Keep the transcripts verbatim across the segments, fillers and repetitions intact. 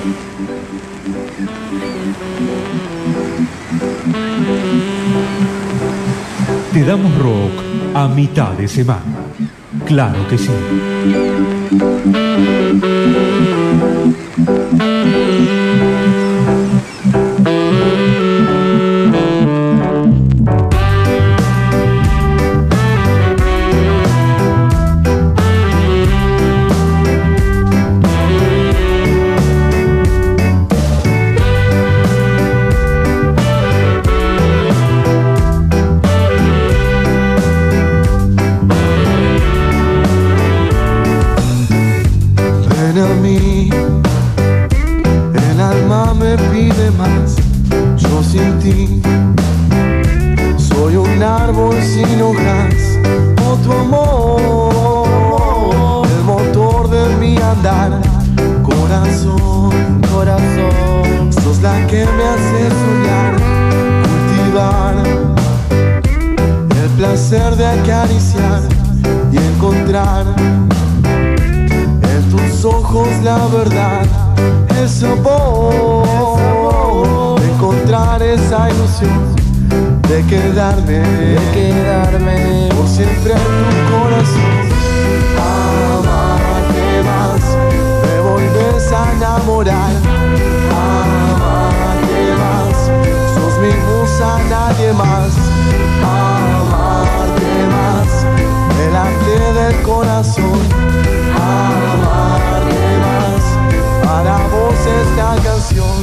Te damos rock a mitad de semana. Claro que sí. Soy un árbol sin hojas, oh tu amor, el motor de mi andar. Corazón, corazón, sos la que me hace soñar, cultivar el placer de acariciar y encontrar en tus ojos la verdad, el sabor, el sabor de encontrar esa ilusión de quedarme, de quedarme por siempre en tu corazón. Amarte más, me volves a enamorar. Amarte más, sos mi musa, nadie más. Amarte más, delante del corazón. Amarte más, para vos esta canción.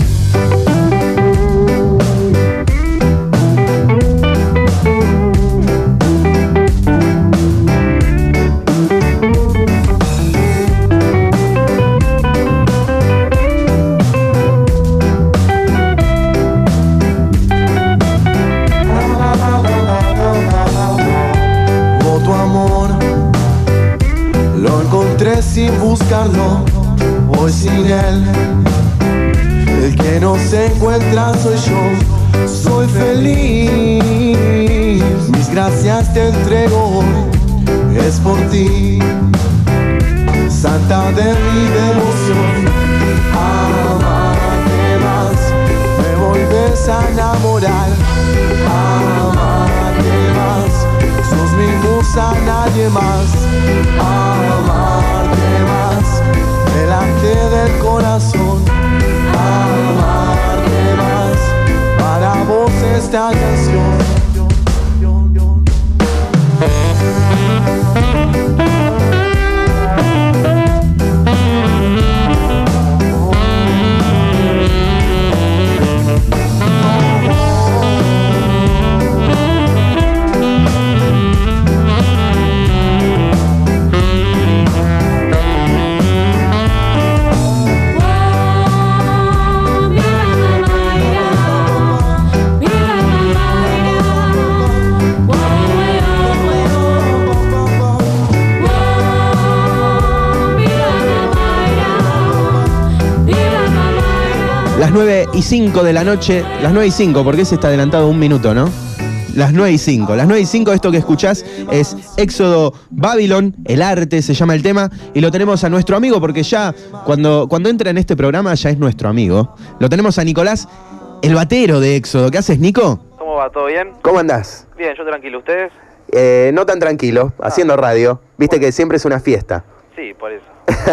Sin buscarlo, voy sin él. El que no se encuentra soy yo. Soy feliz, mis gracias te entrego hoy. Es por ti, santa de mi devoción. Amarte más, me volves a enamorar. Amarte más, sos mi musa, nadie más. Amarte más, delante del corazón. Amarte más, para vos esta canción. Las nueve y cinco de la noche, las nueve y cinco, porque se está adelantado un minuto, ¿no? Las nueve y cinco, las nueve y cinco, esto que escuchás es Éxodo Babylon, el arte se llama el tema, y lo tenemos a nuestro amigo, porque ya cuando, cuando entra en este programa ya es nuestro amigo. Lo tenemos a Nicolás, el batero de Éxodo. ¿Qué haces, Nico? ¿Cómo va? ¿Todo bien? ¿Cómo andás? Bien, yo tranquilo. ¿Ustedes? Eh, no tan tranquilo, ah, haciendo radio. Viste bueno. Que siempre es una fiesta. Sí, por eso.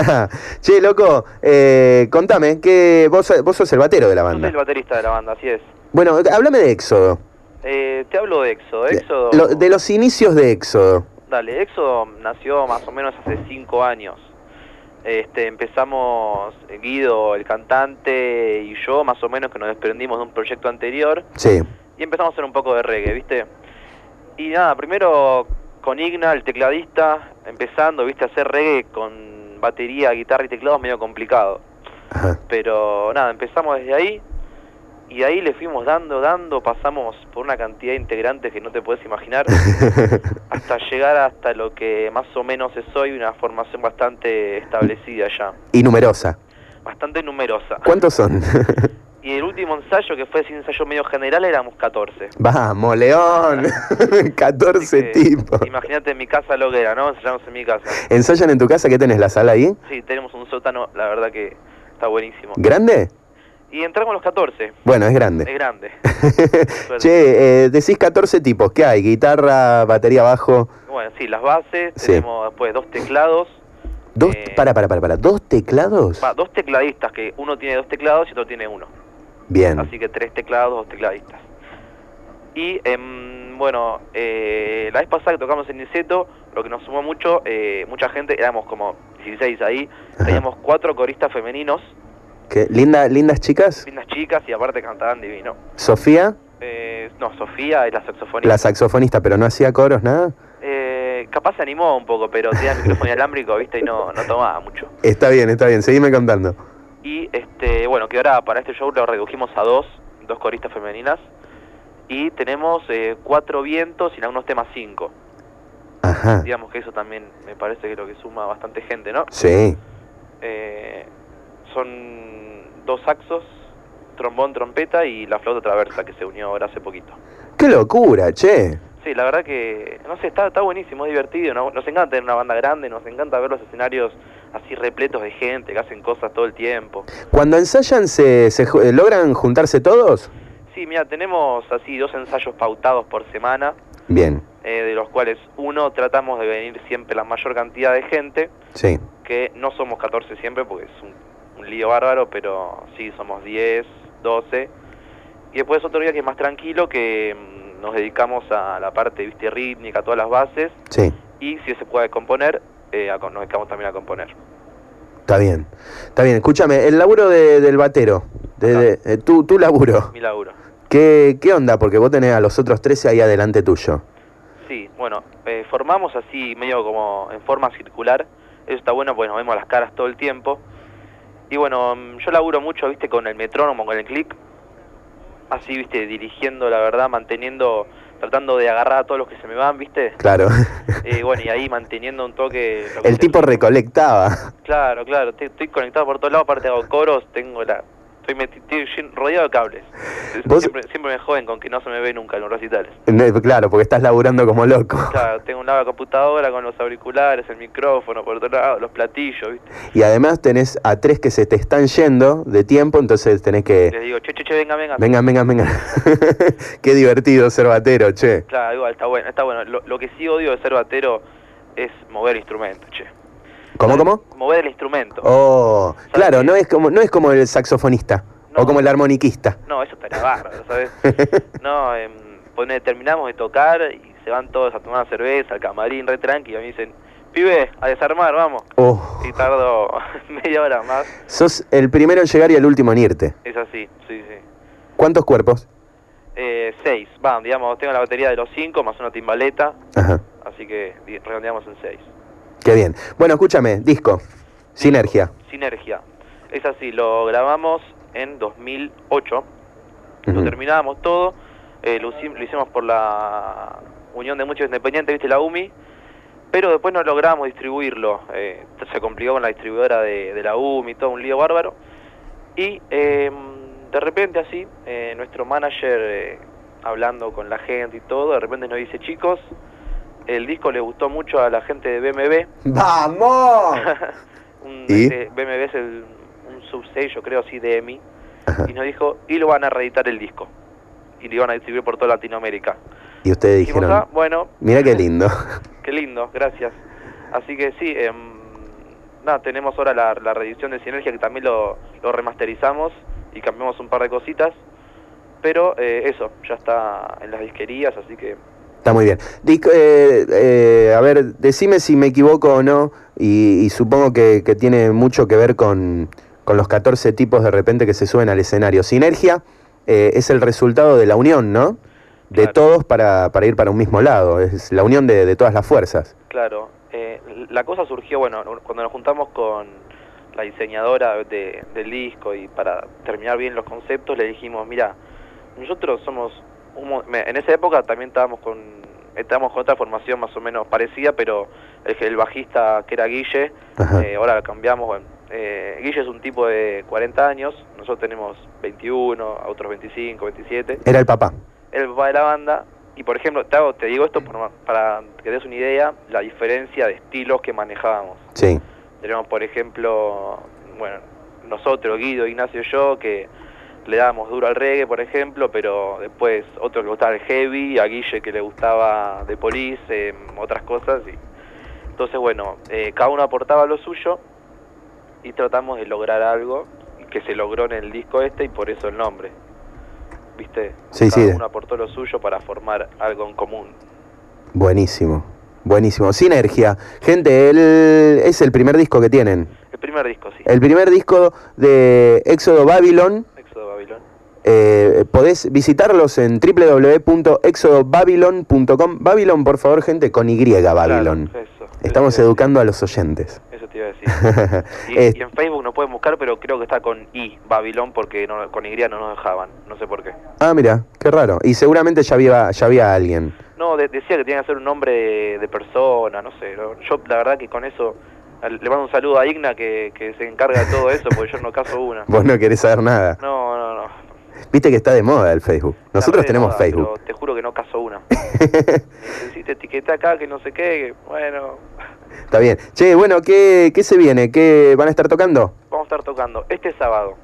Che, loco, eh, contame, que vos, vos sos el batero de la banda. Yo soy el baterista de la banda, así es. Bueno, háblame de Éxodo. Eh, te hablo de Éxodo. Éxodo... De, lo, de los inicios de Éxodo. Dale, Éxodo nació más o menos hace cinco años. Este, empezamos, Guido, el cantante, y yo, más o menos, que nos desprendimos de un proyecto anterior. Sí. Y empezamos a hacer un poco de reggae, ¿viste? Y nada, primero con Igna, el tecladista, empezando, ¿viste? A hacer reggae con batería, guitarra y teclado es medio complicado. Ajá. Pero nada, empezamos desde ahí y ahí le fuimos dando, dando, pasamos por una cantidad de integrantes que no te puedes imaginar hasta llegar hasta lo que más o menos es hoy, una formación bastante establecida ya. Y numerosa. Bastante numerosa. ¿Cuántos son? Y el último ensayo, que fue ese ensayo medio general, éramos catorce. Vamos, León. catorce tipos. Imagínate en mi casa lo que era, ¿no? Ensayamos en mi casa. ¿Ensayan en tu casa? ¿Qué tenés, la sala ahí? Sí, tenemos un sótano, la verdad que está buenísimo. ¿Grande? Y entramos a los catorce. Bueno, es grande. Es grande. Che, eh, decís catorce tipos. ¿Qué hay? Guitarra, batería, bajo. Bueno, sí, las bases. Sí. Tenemos después dos teclados. Dos, eh, para, para, para, para. ¿Dos teclados? Va, dos tecladistas, que uno tiene dos teclados y otro tiene uno. Bien. Así que tres teclados, dos tecladistas. Y, em, bueno, eh, la vez pasada que tocamos en Niceto, lo que nos sumó mucho, eh, mucha gente, éramos como dieciséis ahí, Ajá. teníamos cuatro coristas femeninos, ¿Qué? Linda, lindas chicas. lindas chicas, y aparte cantaban divino. Sofía, Eh, no, Sofía es la saxofonista. la saxofonista, pero no hacía coros, nada. Eh, capaz se animó un poco, pero tenía el micrófono inalámbrico, viste, y no, no tomaba mucho. Está bien, está bien. Seguime contando. Y, este, bueno, que ahora para este show lo redujimos a dos, dos coristas femeninas, y tenemos eh, cuatro vientos y en algunos temas cinco. Ajá. Digamos que eso también me parece que es lo que suma bastante gente, ¿no? Sí. Eh, son dos saxos, trombón, trompeta y la flauta traversa que se unió ahora hace poquito. ¡Qué locura, che! Sí, la verdad que, no sé, está, está buenísimo, es divertido, ¿no? Nos encanta tener una banda grande, nos encanta ver los escenarios así repletos de gente, que hacen cosas todo el tiempo. Cuando ensayan, ¿se, se ju- logran juntarse todos? Sí, mira, tenemos así dos ensayos pautados por semana, Bien, eh, de los cuales uno tratamos de venir siempre la mayor cantidad de gente, sí. que no somos catorce siempre porque es un, un lío bárbaro, pero sí, somos diez, doce. Y después otro día que es más tranquilo, que mm, nos dedicamos a la parte, viste, rítmica, a todas las bases, Sí, y si se puede componer, eh, a- nos dedicamos también a componer. está bien. Está bien. Escúchame, el laburo de- del batero, de, de- eh, tu, tu laburo, Mi laburo. ¿qué, ¿qué onda? Porque vos tenés a los otros trece ahí adelante tuyo. Sí, bueno, eh, formamos así medio como en forma circular. Eso está bueno porque nos vemos las caras todo el tiempo. Y bueno, mm, yo laburo mucho, viste, con el metrónomo, con el click. Así, viste, dirigiendo, la verdad, manteniendo, tratando de agarrar a todos los que se me van, viste. Claro. Eh, bueno, y ahí manteniendo un toque... lo que El es tipo recolectaba. Claro, claro, estoy, estoy conectado por todos lados, aparte hago coros, tengo la... Estoy, meti- estoy llen- rodeado de cables. ¿Vos- Siempre, siempre me joden con que no se me ve nunca en los recitales. No, claro, porque estás laburando como loco. Claro, tengo un lado la computadora con los auriculares, el micrófono, por otro lado, los platillos, ¿viste? Y además tenés a tres que se te están yendo de tiempo, entonces tenés que... Les digo, che, che, che, venga, venga. Vengan, vengan, vengan. Qué divertido ser batero, che. Claro, igual, está bueno, está bueno. Lo, lo que sí odio de ser batero es mover el instrumento, che. ¿Cómo, ¿Sabes? cómo? Mover el instrumento. Oh, claro, qué? no es como, no es como el saxofonista No. o como el armoniquista. No, eso estaría bárbaro, ¿sabes? No, eh, pone, terminamos de tocar y se van todos a tomar una cerveza, al camarín, re tranqui, y a mí dicen, pibe, a desarmar, vamos. Oh, Y tardo media hora más. sos el primero en llegar y el último en irte. Es así, sí, sí. ¿Cuántos cuerpos? Eh, seis, van, digamos, tengo la batería de los cinco más una timbaleta, Ajá, así que di- redondeamos en seis. qué bien. Bueno, escúchame, disco, Sinergia. Sinergia. Es así, lo grabamos en dos mil ocho, lo Ujú. terminábamos todo, eh, lo, hici- lo hicimos por la Unión de Músicos Independientes, viste, la U M I, pero después no logramos distribuirlo, eh, se complicó con la distribuidora de, de la U M I, todo un lío bárbaro, y eh, de repente así, eh, nuestro manager, eh, hablando con la gente y todo, de repente nos dice, chicos, el disco le gustó mucho a la gente de B M W, ¡Vamos! un, ¿Y? este, B M W es el, un subsello, creo, así de E M I, Ajá. y nos dijo, y lo van a reeditar el disco, y lo iban a distribuir por toda Latinoamérica. Y ustedes Dijimos, dijeron, ah, bueno, mira qué lindo. qué lindo, gracias. Así que sí, eh, nada, tenemos ahora la, la reedición de Sinergia, que también lo, lo remasterizamos y cambiamos un par de cositas, pero eh, eso, ya está en las disquerías, así que... Está muy bien. Disco, eh, eh, a ver, decime si me equivoco o no, y, y supongo que, que tiene mucho que ver con, con los catorce tipos de repente que se suben al escenario. Sinergia eh, es el resultado de la unión, ¿no? De Claro. todos para, para ir para un mismo lado, es la unión de, de todas las fuerzas. Claro, eh, la cosa surgió, bueno, cuando nos juntamos con la diseñadora de, del disco y para terminar bien los conceptos le dijimos, mira, nosotros somos, un, mo- me- en esa época también estábamos con, estábamos con otra formación más o menos parecida, pero el, el bajista que era Guille, Ajá. eh, ahora cambiamos, bueno, eh, Guille es un tipo de cuarenta años, nosotros tenemos veintiuno, a otros veinticinco, veintisiete. Era el papá. El papá de la banda, y por ejemplo, te, hago, te digo esto por- para que te des una idea, la diferencia de estilos que manejábamos. Sí. Tenemos, por ejemplo, bueno, nosotros, Guido, Ignacio y yo, que le dábamos duro al reggae, por ejemplo, pero después otro que le gustaba el heavy, a Guille que le gustaba The Police, eh, otras cosas. Y entonces, bueno, eh, cada uno aportaba lo suyo y tratamos de lograr algo que se logró en el disco este y por eso el nombre. ¿Viste? Sí, cada sí. uno aportó lo suyo para formar algo en común. Buenísimo, buenísimo. Sinergia. Gente, el, es el primer disco que tienen. El primer disco, sí. El primer disco de Éxodo Babylon. Éxodo Babylon. Eh, podés visitarlos en w w w punto éxodo babylon punto com. Babylon, por favor, gente, con Y, Babylon. Claro, eso, Estamos eso educando a los oyentes. Eso te iba a decir. Y, Eh, y en Facebook no pueden buscar, pero creo que está con I, Babylon, porque no, con Y no nos dejaban. No sé por qué. Ah, mira, qué raro. Y seguramente ya había, ya había alguien. No, de- decía que tenía que ser un nombre de, de persona, no sé. ¿no? Yo, la verdad, que con eso al- le mando un saludo a Igna, que, que se encarga de todo eso, porque yo no caso una. Vos no querés saber nada. No, no, no. Viste que está de moda el Facebook. La Nosotros red tenemos moda, Facebook. Pero te juro que no caso una. Me dicen, sí, te etiqueté acá, que no sé qué, que, bueno... Está bien. Che, bueno, ¿qué, ¿qué se viene? ¿Qué van a estar tocando? Vamos a estar tocando este sábado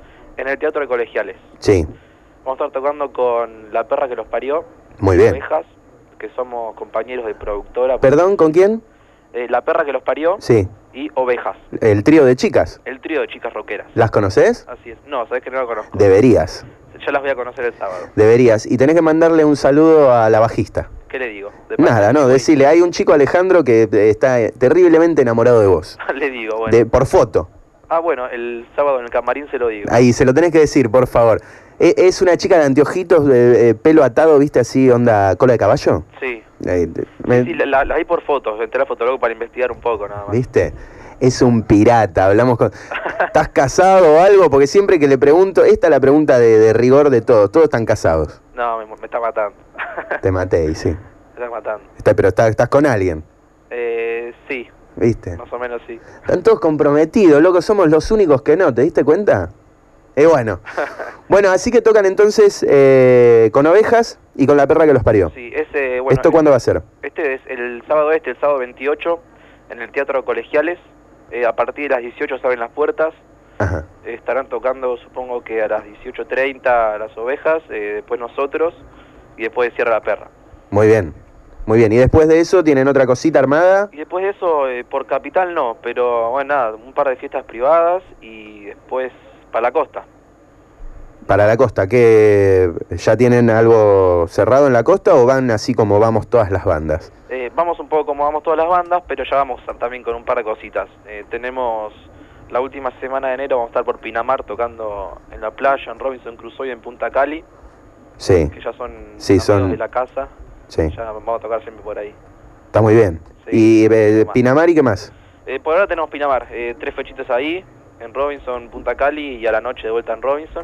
en el Teatro de Colegiales. Sí, Vamos a estar tocando con La Perra que los parió. muy bien. Ovejas, que somos compañeros de productora. ¿Perdón, con quién? Eh, La Perra que los parió Sí, y Ovejas, el trío de chicas. el trío de chicas rockeras. ¿Las conoces? Así es. No, sabes que no lo conozco. Deberías, Ya las voy a conocer el sábado. deberías. Y tenés que mandarle un saludo a la bajista. ¿Qué le digo? De parte Nada, de no, mi decile, hay un chico Alejandro que eh, está eh, terriblemente enamorado de vos. güey. Le digo, bueno. De, por foto. Ah, bueno, el sábado en el camarín se lo digo. Ahí, se lo tenés que decir, por favor. E- Es una chica de anteojitos, de, eh, pelo atado, ¿viste? Así, onda cola de caballo. Sí. Eh, de- me- Sí, la, la, la vi por fotos, entré a Fotolog para investigar un poco nada más. ¿Viste? Es un pirata, hablamos con... ¿Estás casado o algo? Porque siempre que le pregunto, esta es la pregunta de, de rigor de todos, todos están casados. No, me, me está matando. Te maté, y sí. Me está matando. Está, pero está- estás con alguien, Eh, sí, ¿viste? más o menos sí. Están todos comprometidos, loco, somos los únicos que no, ¿te diste cuenta? Eh, bueno. Bueno, así que tocan entonces eh, con Ovejas y con La Perra que los parió. Sí, ese, bueno, ¿Esto cuándo va a ser? Este es el sábado este, el sábado veintiocho, en el Teatro Colegiales. Eh, a partir de las dieciocho se abren las puertas. Ajá. Eh, estarán tocando, supongo que a las dieciocho treinta las Ovejas, eh, después nosotros, y después cierra La Perra. Muy bien, muy bien. Y después de eso tienen otra cosita armada. Y después de eso, eh, por Capital no, pero bueno, nada, un par de fiestas privadas y después para la costa. Para la costa, ¿qué? ¿Ya tienen algo cerrado en la costa o van así como vamos todas las bandas? Eh, vamos un poco como vamos todas las bandas, pero ya vamos también con un par de cositas. Eh, tenemos la última semana de enero, vamos a estar por Pinamar tocando en la playa, en Robinson Crusoe y en Punta Cali, Sí, que ya son Sí, amigos son- de la casa, sí. ya vamos a tocar siempre por ahí. Está muy bien. Sí, ¿Y eh, Pinamar. Pinamar y qué más? Eh, por ahora tenemos Pinamar, eh, tres fechitas ahí, en Robinson, Punta Cali y a la noche de vuelta en Robinson.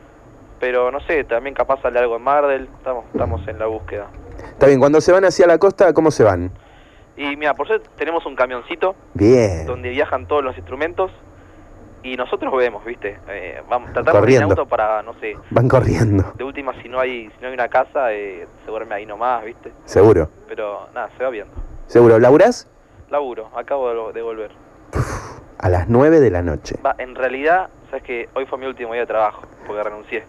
Pero no sé, también capaz sale algo en Mardel, estamos, estamos en la búsqueda. Está bien, cuando se van hacia la costa, ¿cómo se van? Y mira, por suerte tenemos un camioncito Bien. donde viajan todos los instrumentos y nosotros vemos, ¿viste? Eh, vamos, tratamos de ir Corriendo. en auto para, no sé, Van corriendo, de última si no hay si no hay una casa, eh, se duerme ahí nomás, ¿viste? seguro. Pero nada, se va viendo. Seguro. ¿Laburás? Laburo, acabo de, de volver. A las nueve de la noche. Va, en realidad, sabes que hoy fue mi último día de trabajo, porque renuncié.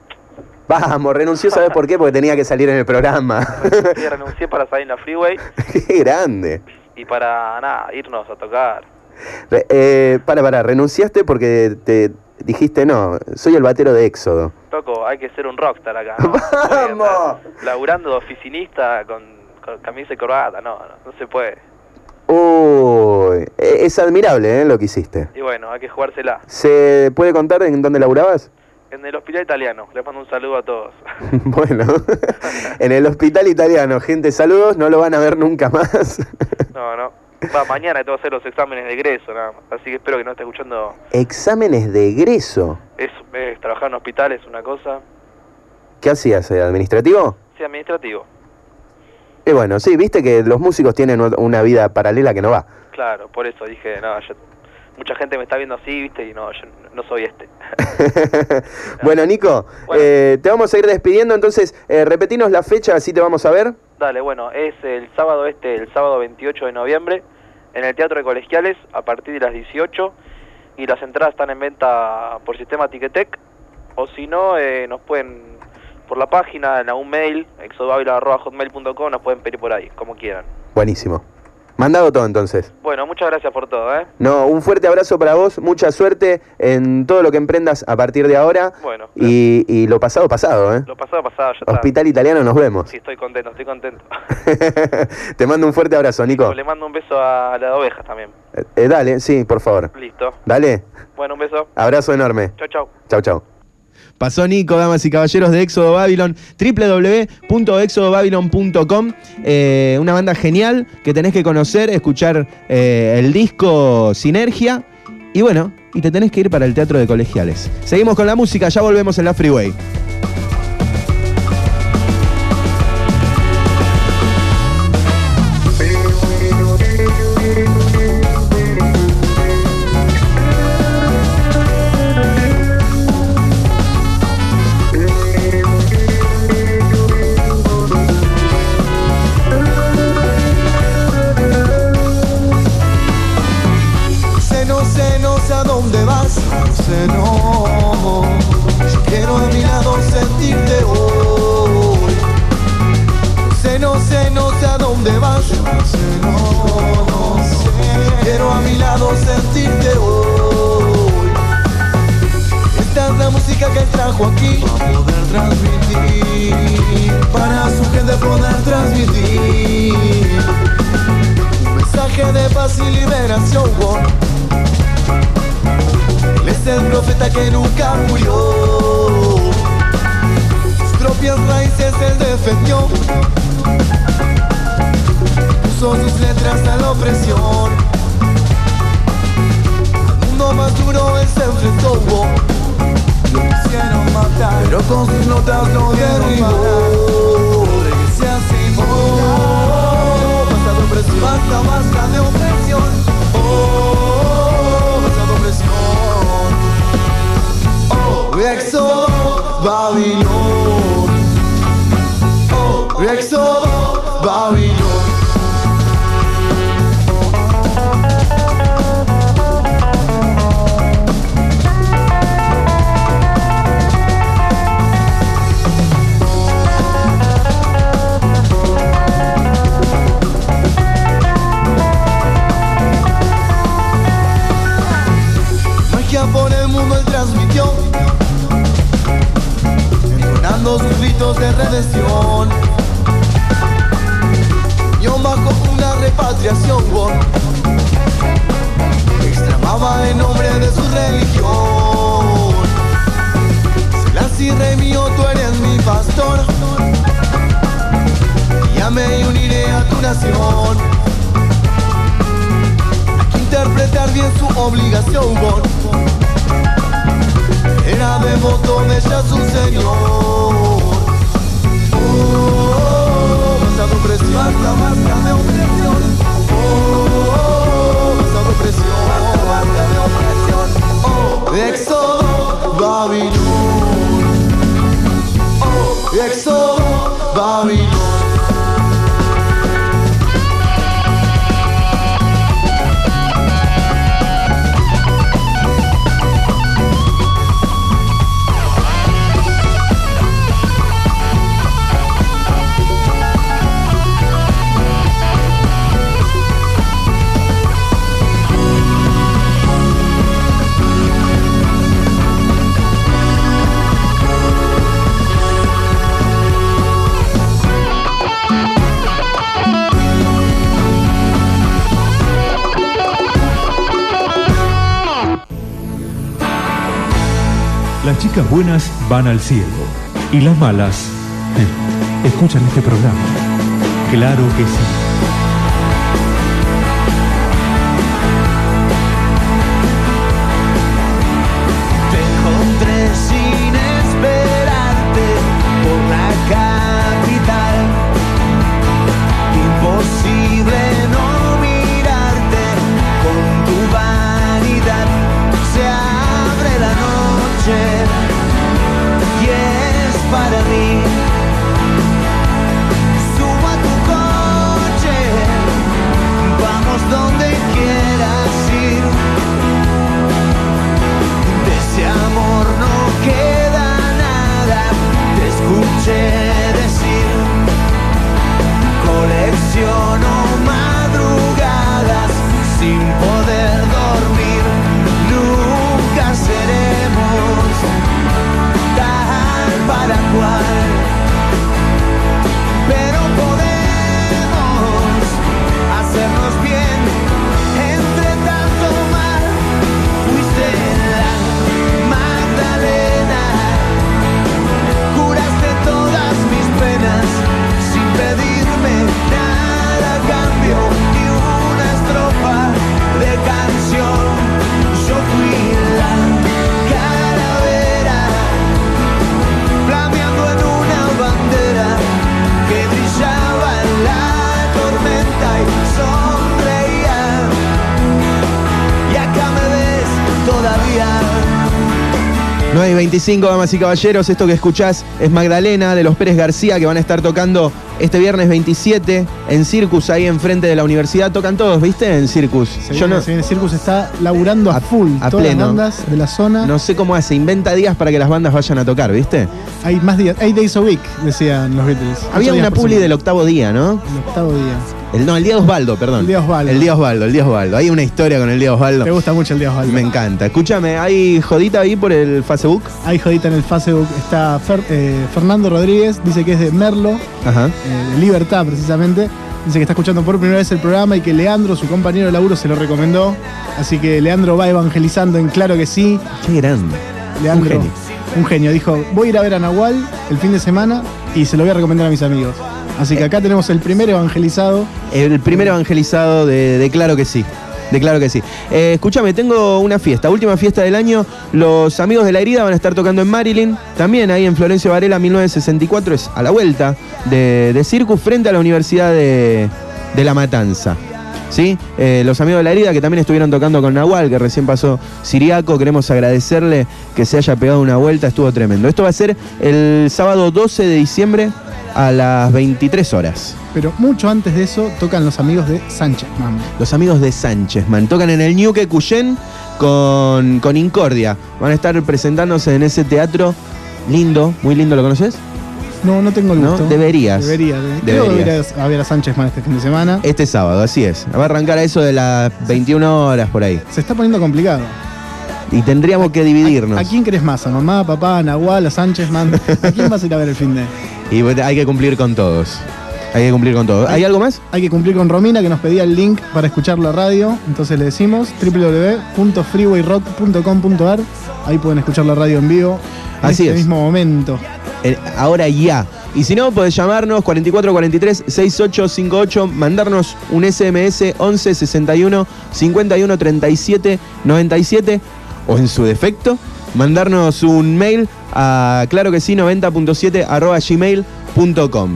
Vamos, renunció, ¿sabes por qué? Porque tenía que salir en el programa. Sí, renuncié para salir en la freeway Qué grande. y para, nada, irnos a tocar. Re- eh, para, para, renunciaste porque te dijiste, no, soy el batero de Éxodo. Toco, hay que ser un rockstar acá, ¿no? No se puede andar ¡Vamos! laburando de oficinista con, con camisa y corbata, no, no, no se puede. Uy, e- es admirable, ¿eh? Lo que hiciste. Y bueno, hay que jugársela. ¿Se puede contar en dónde laburabas? En el hospital italiano, les mando un saludo a todos. Bueno, en el hospital italiano, gente, saludos, no lo van a ver nunca más. No, no. Va, mañana tengo que hacer los exámenes de egreso, nada más. Así que espero que no esté escuchando. Exámenes de egreso. Es, es trabajar en hospital es una cosa. ¿Qué hacías? eh, ¿Administrativo? Sí, administrativo. Y bueno, sí, viste que los músicos tienen o- una vida paralela que no va. Claro, por eso dije, no, yo, mucha gente me está viendo así, viste, y no, yo no soy este. Bueno, Nico, Bueno. eh, te vamos a ir despidiendo, entonces eh, repetinos la fecha, así te vamos a ver. Dale, bueno, es el sábado este, el sábado veintiocho de noviembre, en el Teatro de Colegiales, a partir de las dieciocho. y las entradas están en venta por sistema Ticketek, o si no, eh, nos pueden, por la página, en un mail, exodobabylon arroba hotmail punto com, nos pueden pedir por ahí, como quieran. Buenísimo. Mandado todo entonces. Bueno, muchas gracias por todo, ¿eh? No, un fuerte abrazo para vos, mucha suerte en todo lo que emprendas a partir de ahora. Bueno. Y, y lo pasado, pasado, ¿eh? Lo pasado, pasado, ya está. Hospital Italiano, nos vemos. Sí, estoy contento, estoy contento. Te mando un fuerte abrazo, Nico. Le mando un beso a la de ovejas también. Eh, eh, dale, sí, por favor. Listo. Dale. Bueno, un beso. Abrazo enorme. Chau, chau. Chau, chau. Pasó Nico, damas y caballeros de Éxodo Babylon, doble u doble u doble u punto éxodo babylon punto com. Eh, una banda genial que tenés que conocer, escuchar eh, el disco Sinergia. Y bueno, y te tenés que ir para el Teatro de Colegiales. Seguimos con la música, ya volvemos en la Freeway. No, yo quiero a mi lado sentirte hoy. Sé, no sé, no sé a dónde vas. Sé, no, no sé. Quiero a mi lado sentirte hoy. Esta es la música que él trajo aquí para poder transmitir, para su gente poder transmitir un mensaje de paz y liberación. Él es el profeta que nunca murió, sus propias raíces él defendió, puso sus letras a la opresión, al mundo más duro él se enfrentó, lo quisieron matar, pero con sus notas lo derribó. Regrese así, oh, basta de opresión, basta, basta de opresión, oh, basta de opresión. Éxodo Babylon, oh, Éxodo Babylon. Magia por el mundo él transmitió, sus gritos de redención, yo bajo una repatriación, wow. Exclamaba en nombre de su religión, Selassie rey mío, tú eres mi pastor, guíame y uniré a tu nación. Hay que interpretar bien su obligación, wow. Era devoto de ella su Señor. Oh, basta de opresión, basta, basta de opresión. Oh, basta de opresión, basta, basta de opresión. Oh, Éxodo Babylon. Oh, Éxodo Babylon. Las chicas buenas van al cielo y las malas eh, escuchan este programa. Claro que sí. Te encontré sin esperarte por la capital. Imposible no mirarte con tu vanidad. Se abre la noche y es para mí. Subo a tu coche. nueve y veinticinco, damas y caballeros. Esto que escuchás es Magdalena de los Pérez García, que van a estar tocando este viernes veintisiete en Circus, ahí enfrente de la universidad. Tocan todos, ¿viste? En Circus. Se Yo viene, no, se viene Circus, está laburando a, A- full. a Todas pleno. las bandas de la zona. no sé cómo hace. Inventa días para que las bandas vayan a tocar, ¿viste? Hay más días. Eight days a week, decían los Beatles. Había Ocho días una por publi semana. del octavo día, ¿no? El octavo día. El, no, el día de Osvaldo, perdón. El día Osvaldo. El día Osvaldo, el día Osvaldo. Hay una historia con el día Osvaldo. Te gusta mucho el día Osvaldo. Me encanta. Escúchame, ¿hay jodita ahí por el Facebook? Hay jodita en el Facebook. Está Fer- eh, Fernando Rodríguez, dice que es de Merlo, Ajá. eh, de Libertad precisamente. Dice que está escuchando por primera vez el programa y que Leandro, su compañero de laburo, se lo recomendó. Así que Leandro va evangelizando en Claro que sí. Qué grande. Leandro, Un genio. un genio. Dijo, voy a ir a ver a Nahual el fin de semana y se lo voy a recomendar a mis amigos. Así que acá tenemos el primer evangelizado. El primer evangelizado de, de Claro que sí. De Claro que sí. Eh, escúchame, tengo una fiesta, última fiesta del año. Los amigos de La Herida van a estar tocando en Marilyn. También ahí en Florencio Varela, mil novecientos sesenta y cuatro. Es a la vuelta de, de Circus, frente a la Universidad de, de La Matanza. ¿Sí? Eh, los amigos de La Herida que también estuvieron tocando con Nahual, que recién pasó Siriaco. Queremos agradecerle que se haya pegado una vuelta. Estuvo tremendo. Esto va a ser el sábado doce de diciembre a las veintitrés horas. Pero mucho antes de eso tocan los amigos de Sánchez, man. Los amigos de Sánchez, man. Tocan en el Ñuque Cuyén con, con Incordia. Van a estar presentándose en ese teatro lindo, muy lindo. ¿Lo conoces? No, no tengo el ¿No? gusto. Deberías. Debería. de- Creo que voy a ir Deberías. a- a ver a Sánchez Man este fin de semana. Este sábado, así es. Va a arrancar a eso de las veintiuna horas por ahí. Se está poniendo complicado. Y tendríamos que dividirnos. ¿A, a quién querés más? ¿A mamá, papá, a Nahual, a Sánchez Man? ¿A quién vas a ir a ver el fin de? Y bueno, hay que cumplir con todos. Hay que cumplir con todos. ¿Hay algo más? Hay que cumplir con Romina, que nos pedía el link para escuchar la radio. Entonces le decimos doble u doble u doble u punto freewayrock punto com punto a r. Ahí pueden escuchar la radio en vivo. En Así este es. mismo momento. Eh, ahora ya. Y si no, podés llamarnos cuarenta y cuatro cuarenta y tres sesenta y ocho cincuenta y ocho, mandarnos un S M S once sesenta y uno cincuenta y uno treinta y siete noventa y siete o en su defecto, mandarnos un mail a claro que sí noventa punto siete arroba gmail punto com.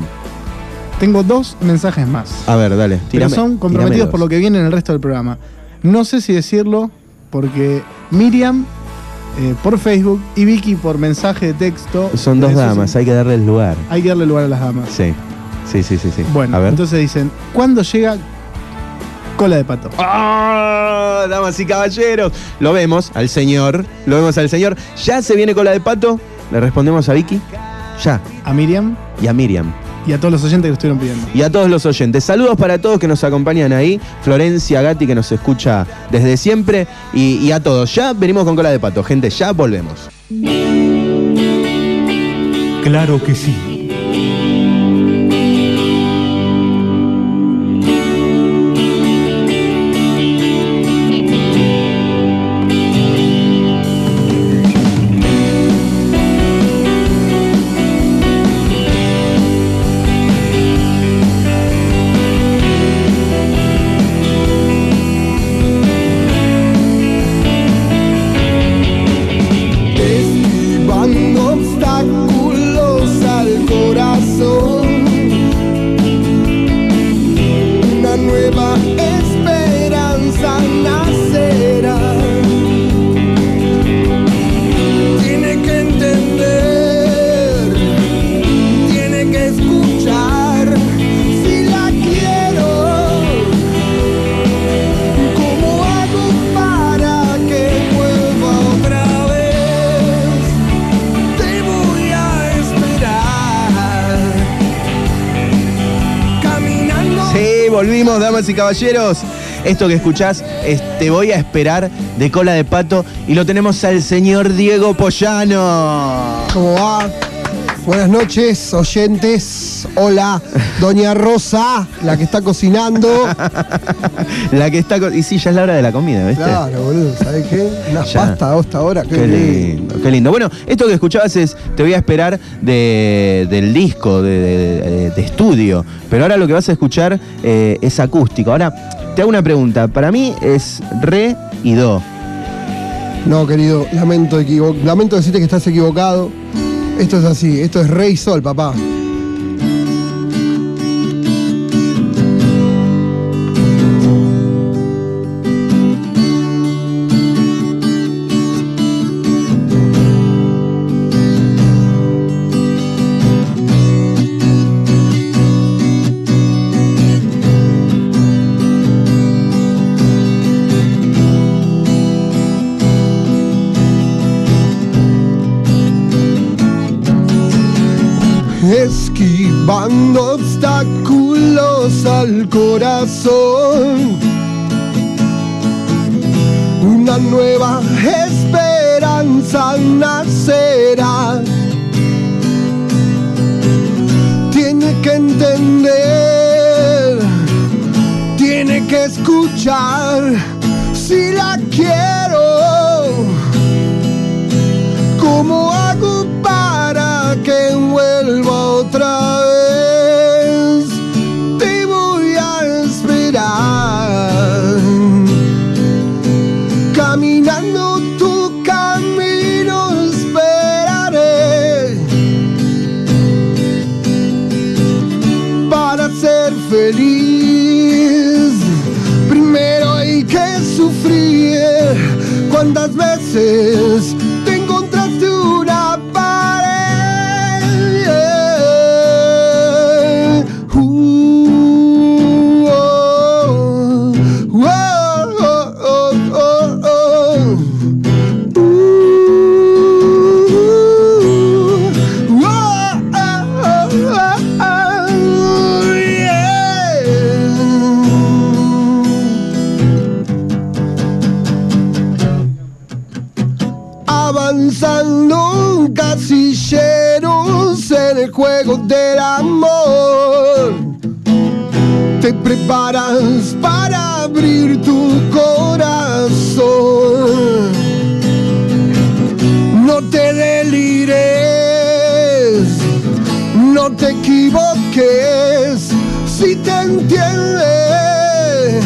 Tengo dos mensajes más. A ver, dale. Pero Tirame, son comprometidos tirame por dos. lo que viene en el resto del programa. No sé si decirlo porque Miriam eh, por Facebook y Vicky por mensaje de texto. Son dos Eso sí, damas, hay que darle el lugar. hay que darle lugar a las damas. Sí, sí, sí, sí. sí. Bueno, a ver. entonces dicen, ¿cuándo llega Cola de Pato? ¡Ah! Damas y caballeros, lo vemos al señor, lo vemos al señor. Ya se viene Cola de Pato, le respondemos a Vicky, ya, A Miriam y a Miriam. y a todos los oyentes que lo estuvieron pidiendo. Y a todos los oyentes. Saludos para todos que nos acompañan ahí. Florencia Gatti que nos escucha desde siempre. Y, y a todos. Ya venimos con Cola de Pato, gente, ya volvemos. Claro que sí. Esquivando obstáculos al corazón, una nueva esperanza nacerá. Tiene que entender, tiene que escuchar, si la quiero, ¿cómo hago para que vuelva otra vez? Te voy a esperar, caminando. Sí, volvimos, damas y caballeros. Esto que escuchás es Te voy a esperar de Cola de Pato. Y lo tenemos al señor Diego Pollano. ¿Cómo va? Buenas noches, oyentes. Hola, doña Rosa, la que está cocinando. La que está... co- Y sí, ya es la hora de la comida, ¿viste? Claro, boludo, ¿sabes qué? Una Ya. pasta a esta hora, qué, Qué lindo. lindo, qué lindo. Bueno, esto que escuchabas es Te voy a esperar de, del disco, de, de- de- de estudio. Pero ahora lo que vas a escuchar eh, es acústico. Ahora, te hago una pregunta. Para mí es re y do. No, querido, lamento, equivo- lamento decirte que estás equivocado. Esto es así, esto es re y sol, papá. esquivando obstáculos al corazón. Una nueva esperanza nacerá. Tiene que entender, tiene que escuchar. Si la quiero, ¿cómo hago para que vuelva otra vez? Te voy a esperar, caminando tu camino esperaré, para ser feliz primero hay que sufrir. ¿Cuántas veces te encontraste una pared? Uh, oh, oh, oh, oh, oh, oh. Uh, oh, oh, oh, oh, yeah. Avanzando casilleros en el juego del amor. Te preparas para abrir tu corazón. No te delires, no te equivoques. Si te entiendes,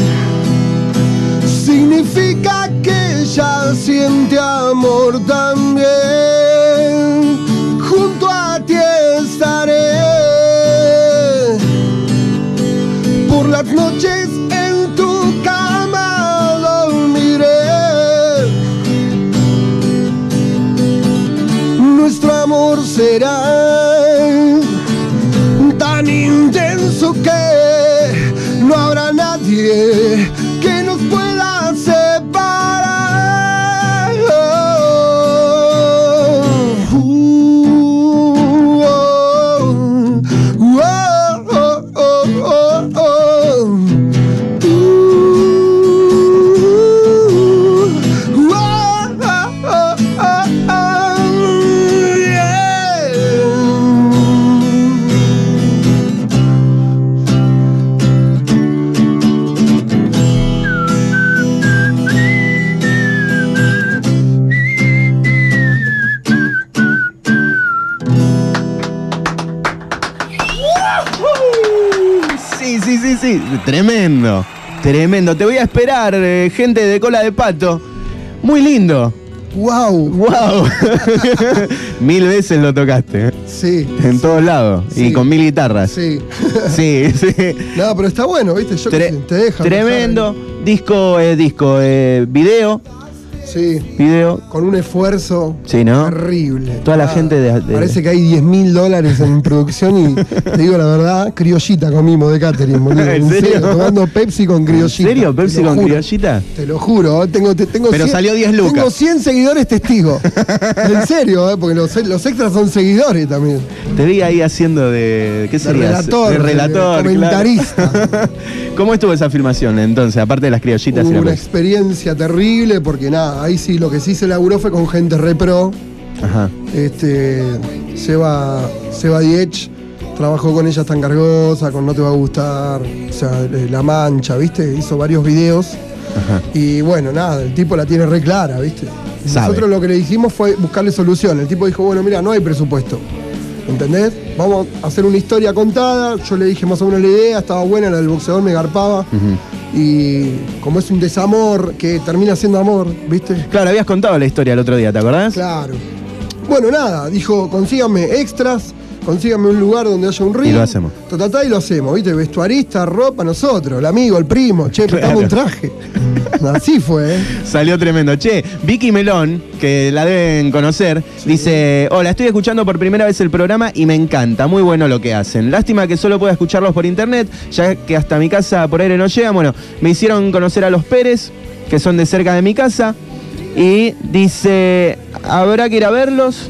significa que ella siente amor también. Junto a ti estaré, por las noches en tu cama dormiré. Nuestro amor será tan intenso que no habrá nadie que nos pueda separar. Oh, uh, oh, oh, oh, oh, oh, oh. Uh, oh, oh, oh, oh, yeah. Sí, sí, sí, sí. Tremendo. Tremendo. Te voy a esperar, eh, gente de Cola de Pato. Muy lindo. Wow. Wow. Mil veces lo tocaste. ¿eh? Sí. En todos lados. Sí. Y con mil guitarras. Sí. Sí, sí. No, pero está bueno, ¿viste? Yo Tre- qué sé, te deja. Tremendo. Disco, eh, disco, eh, video. Sí. Video. Con un esfuerzo Sí, ¿no? terrible. Toda la Ah, gente de- de- Parece que hay diez mil dólares en producción y te digo la verdad, criollita comimos de catering, boludo. ¿En serio? Tomando Pepsi con criollita. ¿En serio? Te ¿Pepsi lo con juro. criollita? Te lo juro, ¿eh? tengo, te, tengo Pero cien salió diez lucas. Tengo cien seguidores testigos. En serio, ¿eh? Porque los, los extras son seguidores también. Te vi ahí haciendo de. ¿Qué De sería? relator, De relator. de comentarista. Claro. ¿Cómo estuvo esa filmación entonces? Aparte de las criollitas y Hubo la una cosa. experiencia terrible porque nada, ahí sí lo que sí se laburó fue con gente re pro. Ajá. Este, Seba, Seba Diech trabajó con Ella es tan cargosa, con No te va a gustar, o sea, eh, La Mancha, ¿viste? Hizo varios videos. Ajá. Y bueno, nada, el tipo la tiene re clara, ¿viste? Y Sabe. nosotros lo que le dijimos fue buscarle solución. El tipo dijo, bueno, mira, no hay presupuesto. ¿Entendés? Vamos a hacer una historia contada. Yo le dije más o menos la idea, estaba buena, la del boxeador me garpaba. Ujú. Y como es un desamor que termina siendo amor, ¿viste? Claro, habías contado la historia el otro día, ¿te acordás? Claro. Bueno, nada, dijo, consíganme extras, consíganme un lugar donde haya un ring. Y lo hacemos. Tatatá, y lo hacemos, ¿viste? Vestuarista, ropa, nosotros, el amigo, el primo, che, Claro. prestame un traje. Así fue, ¿eh? Salió tremendo. Che, Vicky Melón, que la deben conocer, dice: hola, estoy escuchando por primera vez el programa y me encanta, muy bueno lo que hacen. Lástima que solo pueda escucharlos por internet, ya que hasta mi casa por aire no llegan. Bueno, me hicieron conocer a los Pérez, que son de cerca de mi casa, y dice: habrá que ir a verlos.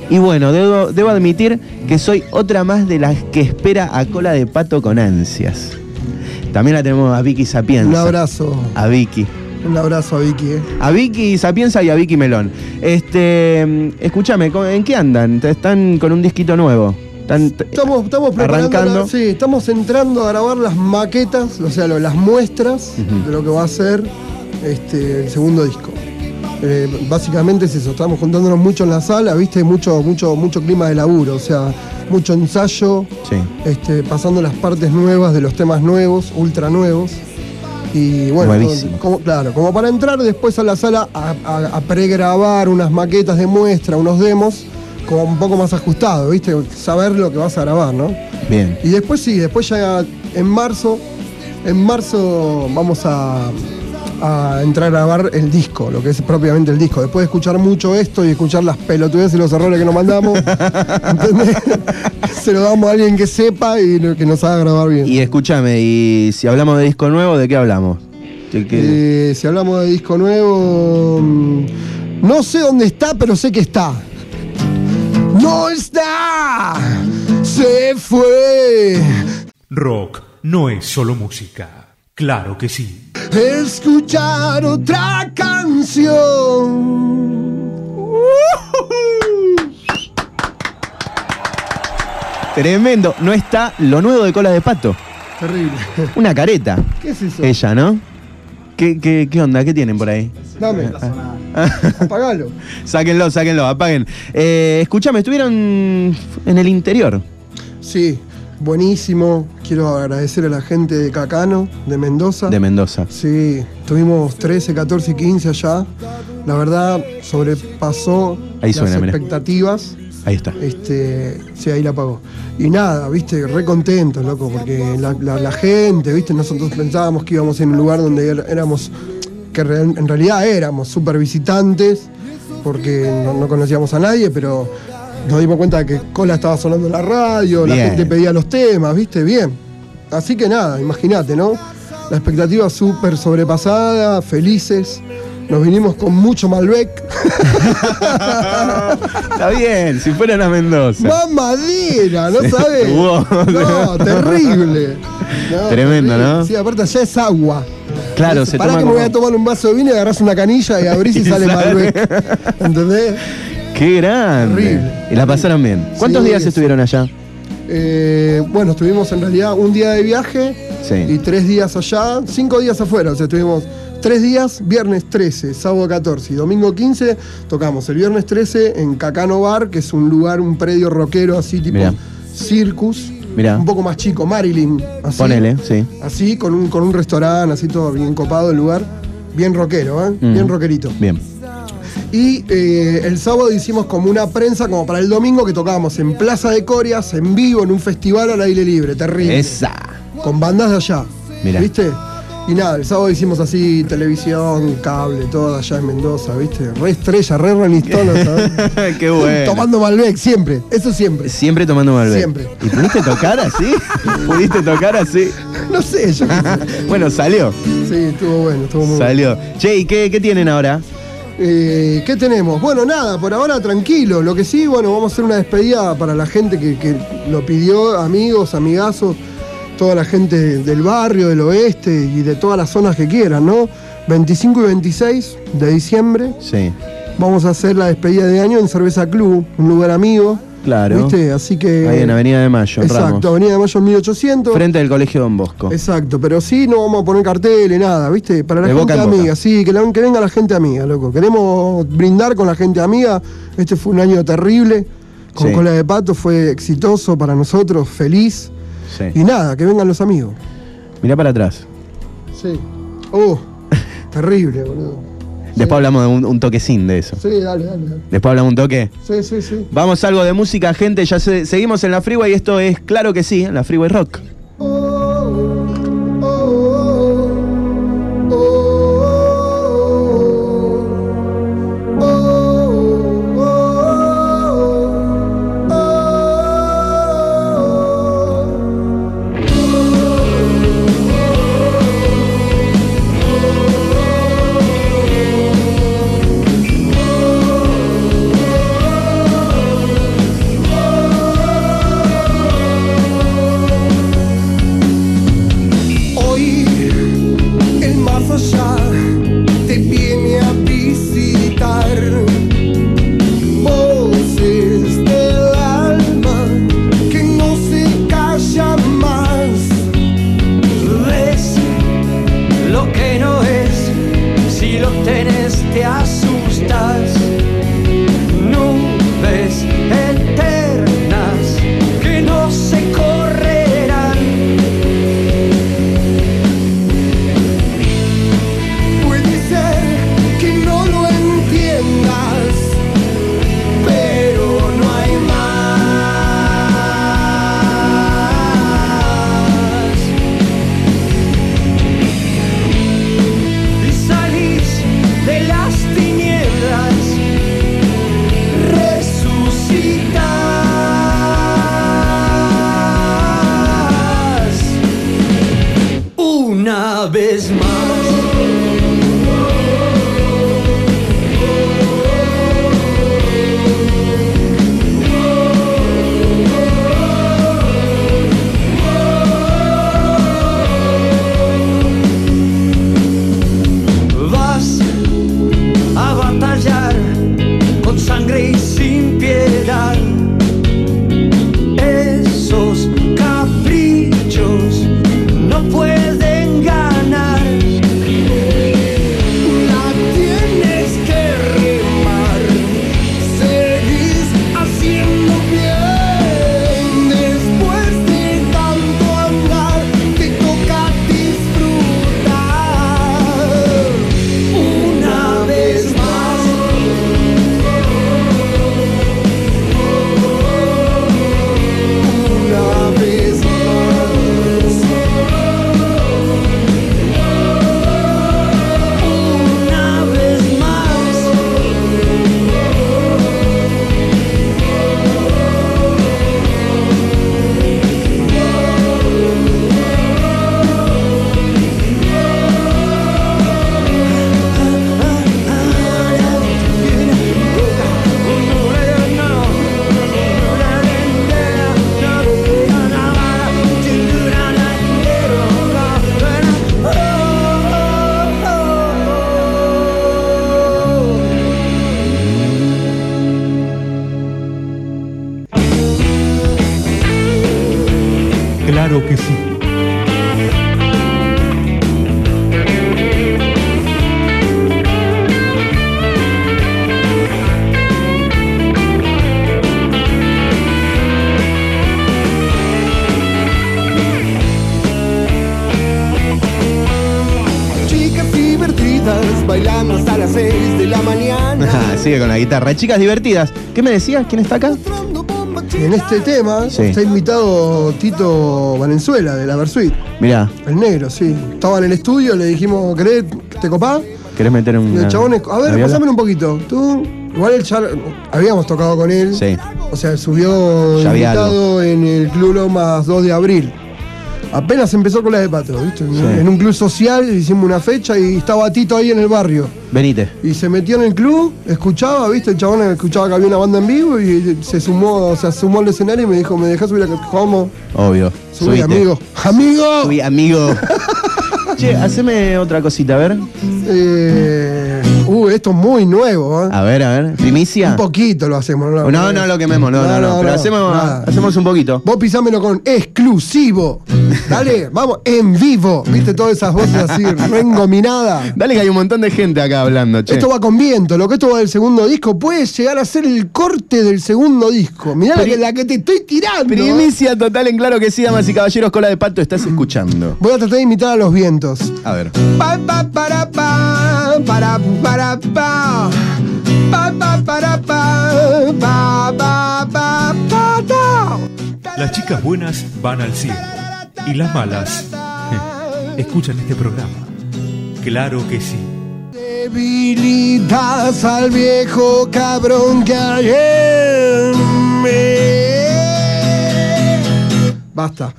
Y bueno, debo, debo admitir que soy otra más de las que espera a Cola de Pato con ansias. También la tenemos a Vicky Sapienza. Un abrazo. A Vicky. Un abrazo a Vicky, eh. A Vicky Sapienza y a Vicky Melón. Este, escúchame, ¿en qué andan? ¿Están con un disquito nuevo? ¿Están estamos, estamos preparando arrancando? La, sí, estamos entrando a grabar las maquetas, o sea, lo, las muestras uh-huh. de lo que va a ser este, el segundo disco. Eh, básicamente es eso, estamos juntándonos mucho en la sala, viste, mucho, mucho, mucho clima de laburo, o sea, mucho ensayo, sí. este, pasando las partes nuevas de los temas nuevos, ultra nuevos. Y bueno, como, claro, como para entrar después a la sala a, a, a pregrabar unas maquetas de muestra, unos demos, como un poco más ajustado, ¿viste? Saber lo que vas a grabar, ¿no? Bien. Y después sí, después ya en marzo, en marzo vamos a, a entrar a grabar el disco, lo que es propiamente el disco. Después de escuchar mucho esto y escuchar las pelotudeces y los errores que nos mandamos, ¿entendés? Se lo damos a alguien que sepa y que nos haga grabar bien. Y escúchame, y si hablamos de disco nuevo, ¿de qué hablamos? ¿De qué? Eh, si hablamos de disco nuevo, no sé dónde está, pero sé que está. ¡No está! ¡Se fue! Rock no es solo música. Claro que sí. Escuchar otra canción. Tremendo. No está lo nuevo de Cola de Pato. Terrible. Una careta. ¿Qué es eso? Ella, ¿no? ¿Qué, qué, qué onda? ¿Qué tienen por ahí? Dame. Apagalo. Sáquenlo, sáquenlo, apaguen. Eh, escúchame, estuvieron en el interior. Sí, buenísimo. Quiero agradecer a la gente de Cacano, de Mendoza. De Mendoza. Sí, tuvimos trece, catorce y quince allá. La verdad, sobrepasó ahí suena, las mirá. expectativas. Ahí está. Este, sí, ahí la apagó. Y nada, viste, re contentos, loco, porque la, la, la gente, viste, nosotros pensábamos que íbamos en un lugar donde éramos, que real, en realidad éramos súper visitantes, porque no, no conocíamos a nadie, pero nos dimos cuenta de que Cola estaba sonando en la radio, bien. La gente pedía los temas, viste, bien. Así que nada, imagínate, ¿no? La expectativa súper sobrepasada, felices. Nos vinimos con mucho Malbec. Está bien, si fueran a Mendoza. ¡Mamadera! ¿No sabes? No, terrible. No, tremendo, terrible. ¿No? Sí, aparte allá es agua. Claro, es, se pará toma que como... me voy a tomar un vaso de vino y agarrás una canilla y abrís y sale Malbec. ¿Entendés? ¡Qué grande! Terrible. Y la pasaron bien. ¿Cuántos sí, días sí. estuvieron allá? Eh, bueno, estuvimos en realidad un día de viaje sí. y tres días allá, cinco días afuera. O sea, estuvimos... Tres días, viernes trece, sábado catorce y domingo quince, tocamos el viernes trece en Cacano Bar, que es un lugar, un predio rockero así tipo Mirá. Circus, Mirá. un poco más chico, Marilyn, así. Ponele, sí. Así, con un, con un restaurante, así todo bien copado el lugar, bien rockero, ¿eh? Mm. Bien rockerito. Bien. Y eh, el sábado hicimos como una prensa, como para el domingo, que tocábamos en Plaza de Corias, en vivo, en un festival al aire libre, terrible. Esa. Con bandas de allá. Mirá. ¿Viste? Y nada, el sábado hicimos así, televisión, cable, todo allá en Mendoza, ¿viste? Re estrella, re Rolling Stone, ¿sabes? Qué bueno. Tomando Malbec, siempre, eso siempre. Siempre tomando Malbec. Siempre. ¿Y pudiste tocar así? ¿Pudiste tocar así? No sé, yo qué sé. Bueno, salió. Sí, estuvo bueno, estuvo muy salió. bueno. Che, ¿y qué, qué tienen ahora? Eh, ¿Qué tenemos? Bueno, nada, por ahora tranquilo. Lo que sí, bueno, vamos a hacer una despedida para la gente que, que lo pidió, amigos, amigazos. Toda la gente del barrio, del oeste y de todas las zonas que quieran, ¿no? veinticinco y veintiséis de diciembre. Sí. Vamos a hacer la despedida de año en Cerveza Club, un lugar amigo. Claro. ¿Viste? Así que... Ahí en Avenida de Mayo, Exacto, Ramos. Avenida de Mayo mil ochocientos. Frente del Colegio Don Bosco. Exacto, pero sí no vamos a poner carteles, nada, ¿viste? Para la de gente boca amiga, boca. sí, que, la, que venga la gente amiga, loco. Queremos brindar con la gente amiga. Este fue un año terrible. Con sí. Cola de Pato fue exitoso para nosotros, feliz. Sí. Y nada, que vengan los amigos. Mirá para atrás. Sí. Oh, terrible, boludo. Después sí. hablamos de un, un toquecín de eso. Sí, dale, dale, dale. Después hablamos un toque. Sí, sí, sí. Vamos a algo de música, gente. Ya se, seguimos en la Freeway y esto es Claro que sí, en la Freeway Rock. libertad. Esos caprichos no pueden ganar. La tienes que remar, seguís haciendo bien. Después de tanto andar, te toca disfrutar una vez más. Una vez más. Una vez más. Claro que sí. Chicas divertidas bailando hasta las seis de la mañana. Ah, sigue con la guitarra. Chicas divertidas. ¿Qué me decías? ¿Quién está acá? En este tema Sí. está invitado Tito Valenzuela de la Versuit. Mirá, El negro, sí. Estaba en el estudio, le dijimos, ¿querés, te copás? ¿querés meter un. Y el chabón, es- a ver, viola? pasámelo un poquito. Tú, igual el char, habíamos tocado con él. Sí. O sea, subió Ya había invitado en el Club Lomas dos de abril. Apenas empezó con la de Pato, ¿viste? En- Sí. En un club social hicimos una fecha y estaba Tito ahí en el barrio. Venite. Y se metió en el club, escuchaba, ¿viste? El chabón escuchaba que había una banda en vivo y se sumó, o sea, sumó al escenario y me dijo, ¿me dejás subir a ¿Cómo? Obvio. Subí, Subite. amigo. ¡Amigo! Subí, amigo. Che, haceme otra cosita, a ver. Eh, uh, esto es muy nuevo, ¿eh? A ver, a ver. ¿Primicia? Un poquito lo hacemos, ¿no? No, no lo quememos, no, no, no. Pero hacemos, nada. hacemos un poquito. Vos pisámelo con exclusivo. Dale, vamos, en vivo. ¿Viste todas esas voces así, reengominadas? Dale que hay un montón de gente acá hablando, che. Esto va con viento, lo que esto va del segundo disco puede llegar a ser el corte del segundo disco. Mirá la Pri- que, la que te estoy tirando. ¿eh? Primicia total en Claro que sí, damas y caballeros, Cola de Pato, estás escuchando. Voy a tratar de imitar a los vientos. A ver. Pa, pa, para, pa, para, para, pa. Pa, pa, para, pa, pa, pa, pa, pa, ta. Las chicas buenas van al cielo y las malas eh, escuchan este programa. Claro que sí. Debilitas al viejo cabrón que hay en mí. Basta.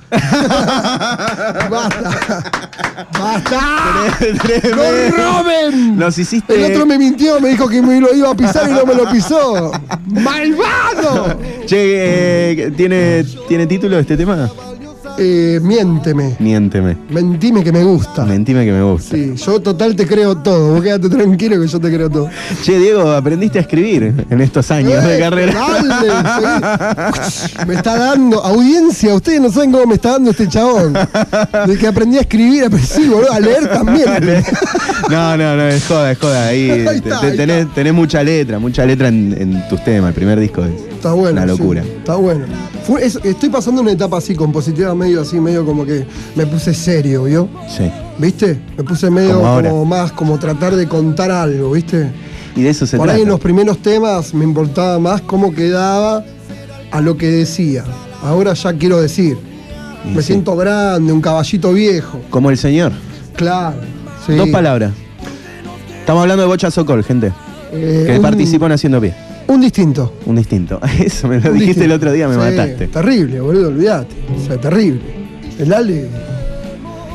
Basta. Basta. ¡Con Robin! Nos hiciste. El otro me mintió, me dijo que me lo iba a pisar y no me lo pisó. ¡Malvado! Che, eh, ¿tiene, ¿tiene título este tema? Eh, miénteme. Miénteme. Mentime que me gusta. Mentime que me gusta. Sí, yo total te creo todo. Vos quédate tranquilo que yo te creo todo. Che, Diego, aprendiste a escribir en estos años de Eh, carrera. Dale, seguí. Me está dando audiencia. Ustedes no saben cómo me está dando este chabón. De que aprendí a escribir, aprendí, boludo, a leer también. No, no, no, es joda, es joda. Ahí, Ahí te- está, te- ahí tenés, está. tenés mucha letra, mucha letra en, en tus temas. El primer disco es Está bueno. una sí, locura. está bueno. Fue- es- estoy pasando una etapa así, compositiva, medio así, medio como que me puse serio, ¿vio? Sí. ¿Viste? Me puse medio Como como, ahora. más como tratar de contar algo, ¿viste? Y de eso se Por trata. ahí en los primeros temas me importaba más cómo quedaba a lo que decía. Ahora ya quiero decir. Y Me sí. siento grande, un caballito viejo. Como el señor. Claro. sí. Dos palabras. Estamos hablando de Bocha Sokol, gente. Eh, Que un- participó en Haciendo Pie. Un distinto. Un distinto. Eso me lo Un dijiste distinto. el otro día, me Sí, mataste. Terrible, boludo, olvídate. O sea, terrible. El Ale.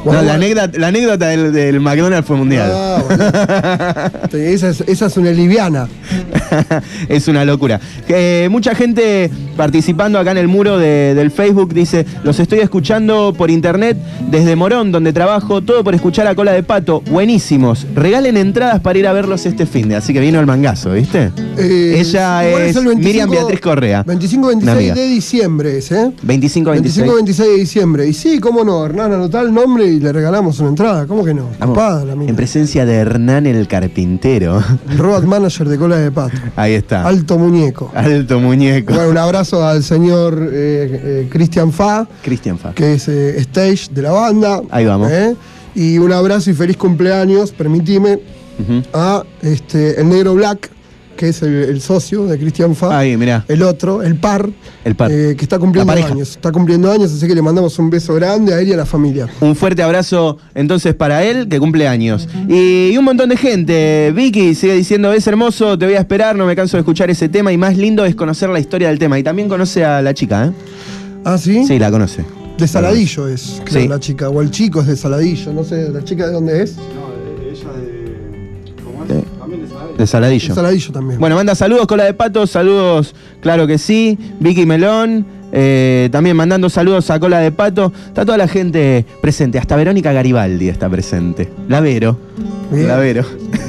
No, la anécdota, la anécdota del, del McDonald's fue mundial. Ah, bueno. esa, es, esa es una liviana. Es una locura. Eh, mucha gente participando acá en el muro de, del Facebook dice: los estoy escuchando por internet desde Morón, donde trabajo, todo por escuchar a Cola de Pato. Buenísimos. Regalen entradas para ir a verlos este fin de. Así que vino el mangazo, ¿viste? Eh, Ella es, es veinticinco, Miriam Beatriz Correa. veinticinco veintiséis de diciembre es, ¿eh? veinticinco veintiséis. veinticinco veintiséis de diciembre. Y sí, cómo no, Hernán, anotá el nombre y le regalamos una entrada. ¿Cómo que no? Tapada, la en presencia de Hernán el carpintero. Road manager de Cola de Pato. Ahí está. Alto muñeco. Alto muñeco. Bueno, un abrazo al señor eh, eh, Cristian Fa. Cristian Fa. Que es eh, stage de la banda. Ahí vamos. ¿eh? Y un abrazo y feliz cumpleaños, permitime, uh-huh. a este, el Negro Black, que es el, el socio de Cristian Fa. Ahí, mirá. El otro, el par. El par. Eh, que está cumpliendo años. Está cumpliendo años, así que le mandamos un beso grande a él y a la familia. Un fuerte abrazo entonces para él, que cumple años. Y, y un montón de gente. Vicky sigue diciendo: es hermoso, te voy a esperar, no me canso de escuchar ese tema. Y más lindo es conocer la historia del tema. Y también conoce a la chica, ¿eh? ¿Ah, sí? Sí, la conoce. De Saladillo es, creo, sí. La chica. O el chico es de Saladillo, no sé, ¿la chica de dónde es? No, ella de... ¿Cómo es? De, también de Saladillo. De Saladillo. De Saladillo también. Bueno, manda saludos, Cola de Pato, saludos, claro que sí. Vicky Melón, eh, también mandando saludos a Cola de Pato. Está toda la gente presente, hasta Verónica Garibaldi está presente. La Vero. Bien. La Vero.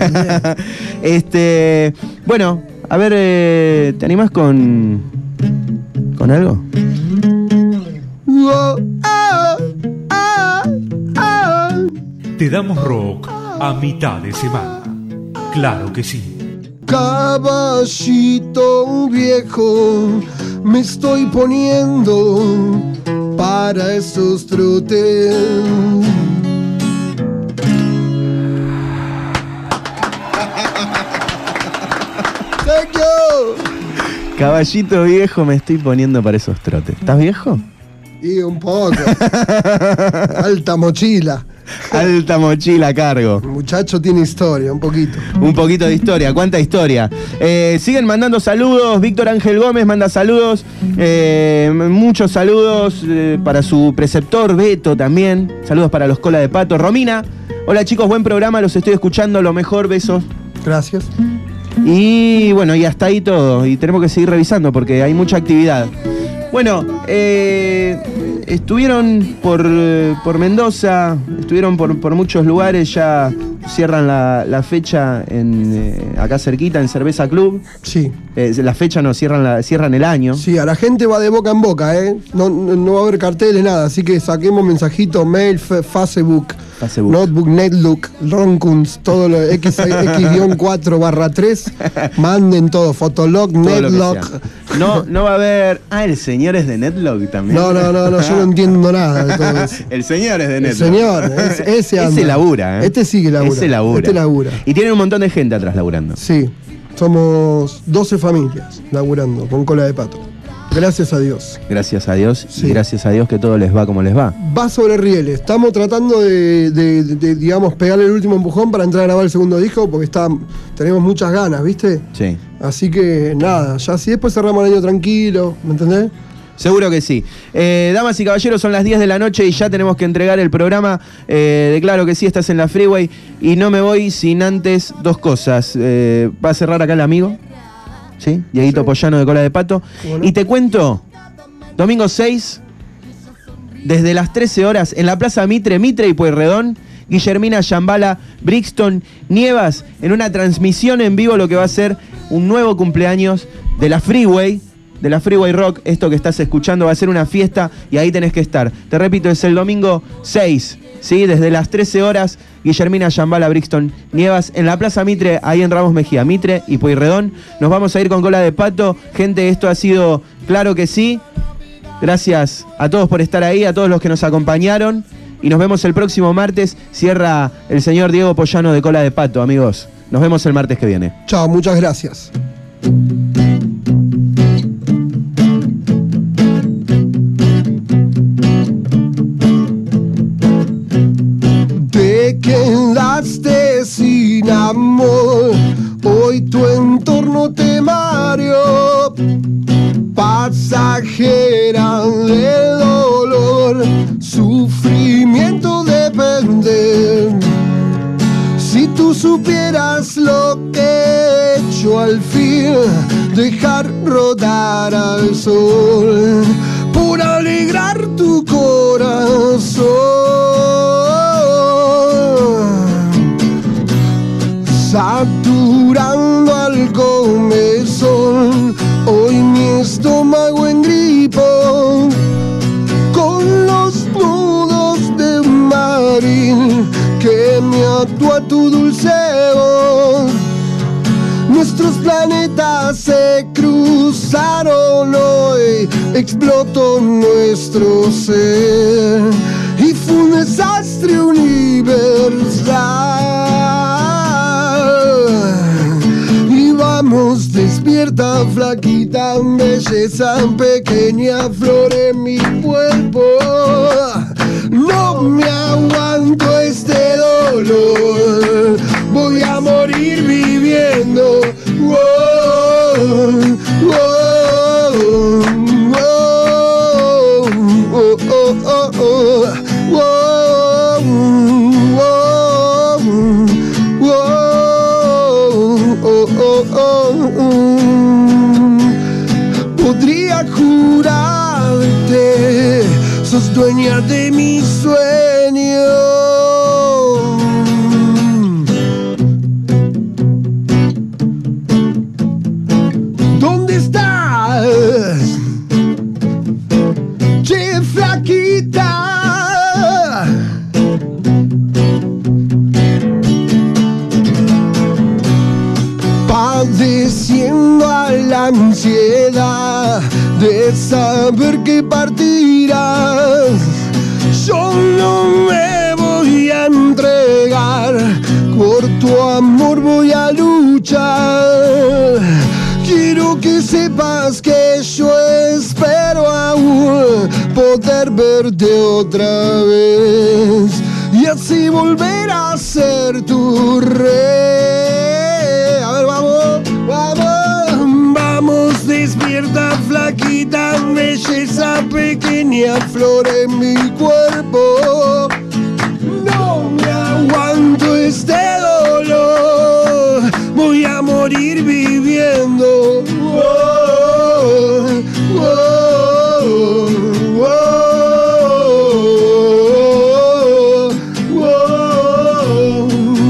este, bueno, a ver, eh, ¿te animás con... con algo? Te damos rock a mitad de semana. Claro que sí. Caballito viejo, me estoy poniendo para esos trotes. Thank you. Caballito viejo, me estoy poniendo para esos trotes. ¿Estás viejo? Y un poco. Alta mochila. Alta mochila a cargo. El muchacho tiene historia, un poquito. Un poquito de historia, ¿cuánta historia? Eh, siguen mandando saludos. Víctor Ángel Gómez manda saludos. Eh, muchos saludos eh, para su preceptor Beto también. Saludos para los Cola de Pato. Romina, hola chicos, buen programa, los estoy escuchando, lo mejor, besos. Gracias. Y bueno, y hasta ahí todo. Y tenemos que seguir revisando porque hay mucha actividad. Bueno, eh, estuvieron por, por Mendoza, estuvieron por, por muchos lugares, ya cierran la, la fecha en eh, acá cerquita, en Cerveza Club. Sí. Eh, la fecha no, cierran, la, cierran el año. Sí, a la gente va de boca en boca, ¿eh? No, no, no va a haber carteles, nada, así que saquemos mensajito, mail, fe, Facebook, Facebook, Notebook, Netlook, Ronkuns, todo lo X cuatro barra tres, manden todo, Fotolog, todo Netlock. No, no va a haber... Ah, el señor es de Netlock también. No, no, no, no, yo no entiendo nada de todo eso. El señor es de Netlock. El señor, es, ese anda. Ese labura, ¿eh? Este sigue labura. Ese labura. Este labura. Y tienen un montón de gente atrás laburando. Sí, somos doce familias laburando con Cola de Pato. Gracias a Dios. Gracias a Dios, sí. Y gracias a Dios que todo les va como les va. Va sobre rieles. Estamos tratando de, de, de, de, digamos, pegarle el último empujón para entrar a grabar el segundo disco, porque está, tenemos muchas ganas, ¿viste? Sí. Así que nada, ya si después cerramos el año tranquilo, ¿me entendés? Seguro que sí. Eh, damas y caballeros, son las diez de la noche y ya tenemos que entregar el programa. Eh, de Claro que sí, estás en la Freeway. Y no me voy sin antes dos cosas. Eh, va a cerrar acá el amigo. ¿Sí? Dieguito sí. Pollano de Cola de Pato. Bueno. Y te cuento, domingo seis, desde las trece horas, en la Plaza Mitre, Mitre y Pueyrredón, Guillermina Yambala, Brixton, Nievas, en una transmisión en vivo, lo que va a ser un nuevo cumpleaños de la Freeway, de la Freeway Rock. Esto que estás escuchando va a ser una fiesta y ahí tenés que estar. Te repito, es el domingo seis, ¿sí? Desde las trece horas, Guillermina Yambala, Brixton, Nievas, en la Plaza Mitre, ahí en Ramos Mejía, Mitre y Pueyrredón. Nos vamos a ir con Cola de Pato. Gente, esto ha sido Claro que sí. Gracias a todos por estar ahí, a todos los que nos acompañaron. Y nos vemos el próximo martes. Cierra el señor Diego Pollano de Cola de Pato, amigos. Nos vemos el martes que viene. Chao, muchas gracias. Te quedaste sin amor, hoy tu entorno te mareó, pasajera del dolor, sufrimiento de perdón. fin dejar rodar al sol por alegrar tu corazón. Saturando al comezón, hoy mi estómago en gripo, con los nudos de marín que me ató a tu dulce voz. Nuestros planetas se cruzaron hoy, explotó nuestro ser y fue un desastre universal. Y vamos, despierta, flaquita, belleza, pequeña flor en mi cuerpo. No me aguanto este dolor, voy a morir viviendo. Wow, wow, wow, oh, oh, oh, oh, wow, wow, wow, oh, oh, oh. Podría jurarte, sos dueña de mi sueño. ¿Dónde estás? Che, flaquita. Padeciendo a la ansiedad de saber que partirás. Yo no me voy a entregar, por tu amor voy a luchar. Quiero que sepas que yo espero aún poder verte otra vez y así volver a ser tu rey. A ver, vamos, vamos, vamos, despierta, flaquita, belleza, pequeña flor en mi cuerpo. No me aguanto este dolor, voy a morir viviendo. Wow, wow, wow, wow,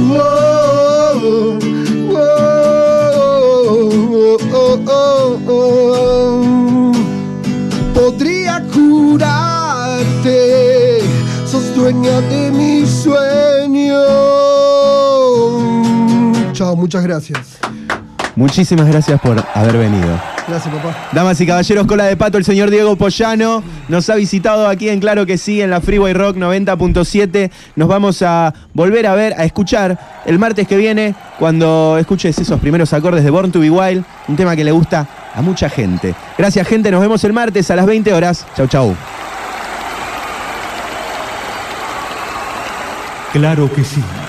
wow, wow, wow. Podría curarte, sos dueña de mi sueño. Chao, muchas gracias. Muchísimas gracias por haber venido. Gracias, papá. Damas y caballeros, cola de pato, el señor Diego Pollano nos ha visitado aquí en Claro que Sí, en la Freeway Rock noventa punto siete. Nos vamos a volver a ver, a escuchar el martes que viene, cuando escuches esos primeros acordes de Born to Be Wild, un tema que le gusta a mucha gente. Gracias, gente, nos vemos el martes a las veinte horas. Chau, chau. Claro que Sí.